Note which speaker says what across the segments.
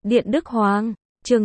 Speaker 1: Điện Đức Hoàng, chương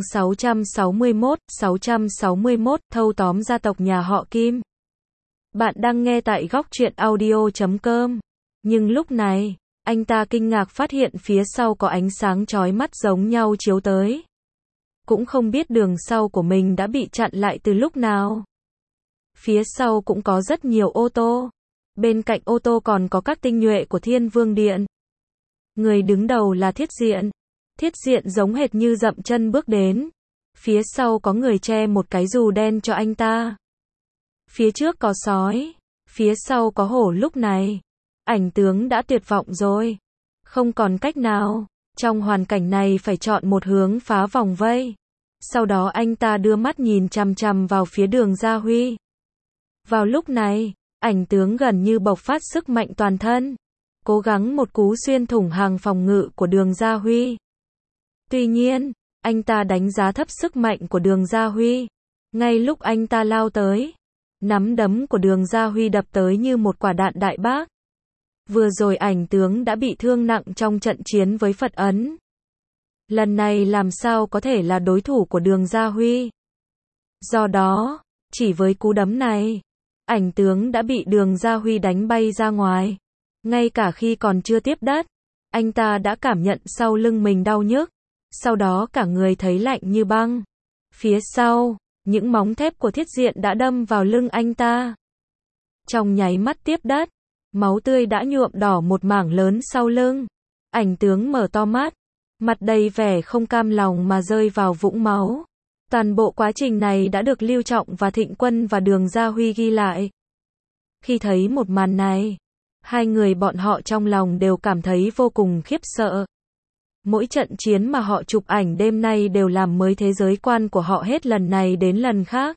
Speaker 1: 661, thâu tóm gia tộc nhà họ Kim. Bạn đang nghe tại góc truyện audio.com. Nhưng lúc này, anh ta kinh ngạc phát hiện phía sau có ánh sáng chói mắt giống nhau chiếu tới. Cũng không biết đường sau của mình đã bị chặn lại từ lúc nào. Phía sau cũng có rất nhiều ô tô. Bên cạnh ô tô còn có các tinh nhuệ của Thiên Vương Điện. Người đứng đầu là Thiết Diện. Thiết Diện giống hệt như dậm chân bước đến. Phía sau có người che một cái dù đen cho anh ta. Phía trước có sói. Phía sau có hổ. Lúc này, ảnh tướng đã tuyệt vọng rồi. Không còn cách nào. Trong hoàn cảnh này phải chọn một hướng phá vòng vây. Sau đó anh ta đưa mắt nhìn chằm chằm vào phía Đường Gia Huy. Vào lúc này, ảnh tướng gần như bộc phát sức mạnh toàn thân. Cố gắng một cú xuyên thủng hàng phòng ngự của Đường Gia Huy. Tuy nhiên, anh ta đánh giá thấp sức mạnh của Đường Gia Huy. Ngay lúc anh ta lao tới, nắm đấm của Đường Gia Huy đập tới như một quả đạn đại bác. Vừa rồi ảnh tướng đã bị thương nặng trong trận chiến với Phật Ấn. Lần này làm sao có thể là đối thủ của Đường Gia Huy. Do đó, chỉ với cú đấm này, ảnh tướng đã bị Đường Gia Huy đánh bay ra ngoài. Ngay cả khi còn chưa tiếp đất, anh ta đã cảm nhận sau lưng mình đau nhức. Sau đó cả người thấy lạnh như băng. Phía sau, những móng thép của Thiết Diện đã đâm vào lưng anh ta. Trong nháy mắt tiếp đất, máu tươi đã nhuộm đỏ một mảng lớn sau lưng. Ảnh tướng mở to mắt, mặt đầy vẻ không cam lòng mà rơi vào vũng máu. Toàn bộ quá trình này đã được Lưu Trọng và Thịnh Quân và Đường Gia Huy ghi lại. Khi thấy một màn này, hai người bọn họ trong lòng đều cảm thấy vô cùng khiếp sợ. Mỗi trận chiến mà họ chụp ảnh đêm nay đều làm mới thế giới quan của họ hết lần này đến lần khác.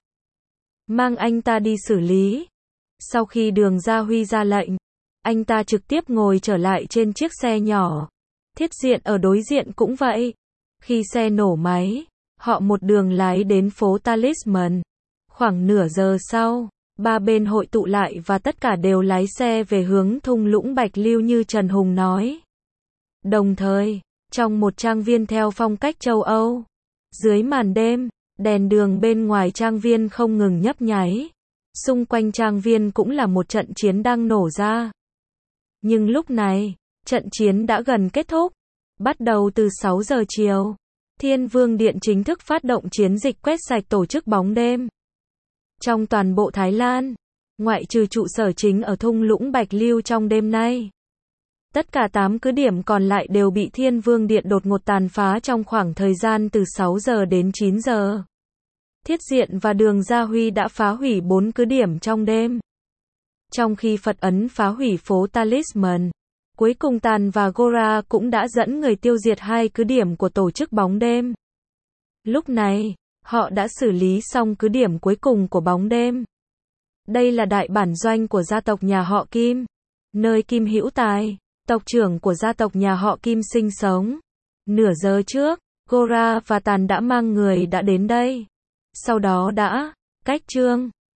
Speaker 1: Mang anh ta đi xử lý. Sau khi Đường Gia Huy ra lệnh, anh ta trực tiếp ngồi trở lại trên chiếc xe nhỏ. Thiết Diện ở đối diện cũng vậy. Khi xe nổ máy, họ một đường lái đến phố Talisman. Khoảng nửa giờ sau, ba bên hội tụ lại và tất cả đều lái xe về hướng thung lũng Bạch Lưu như Trần Hùng nói. Đồng thời, trong một trang viên theo phong cách châu Âu, dưới màn đêm, đèn đường bên ngoài trang viên không ngừng nhấp nháy. Xung quanh trang viên cũng là một trận chiến đang nổ ra. Nhưng lúc này, trận chiến đã gần kết thúc. Bắt đầu từ 6 giờ chiều, Thiên Vương Điện chính thức phát động chiến dịch quét sạch tổ chức bóng đêm. Trong toàn bộ Thái Lan, ngoại trừ trụ sở chính ở thung lũng Bạch Lưu trong đêm nay, tất cả 8 cứ điểm còn lại đều bị Thiên Vương Điện đột ngột tàn phá trong khoảng thời gian từ 6 giờ đến 9 giờ. Thiết Diện và Đường Gia Huy đã phá hủy 4 cứ điểm trong đêm. Trong khi Phật Ấn phá hủy phố Talisman, cuối cùng Tàn và Gora cũng đã dẫn người tiêu diệt 2 cứ điểm của tổ chức bóng đêm. Lúc này, họ đã xử lý xong cứ điểm cuối cùng của bóng đêm. Đây là đại bản doanh của gia tộc nhà họ Kim, nơi Kim Hữu Tài, tộc trưởng của gia tộc nhà họ Kim sinh sống. Nửa giờ trước, Gora và Tàn đã mang người đã đến đây. Sau đó đã cách trương.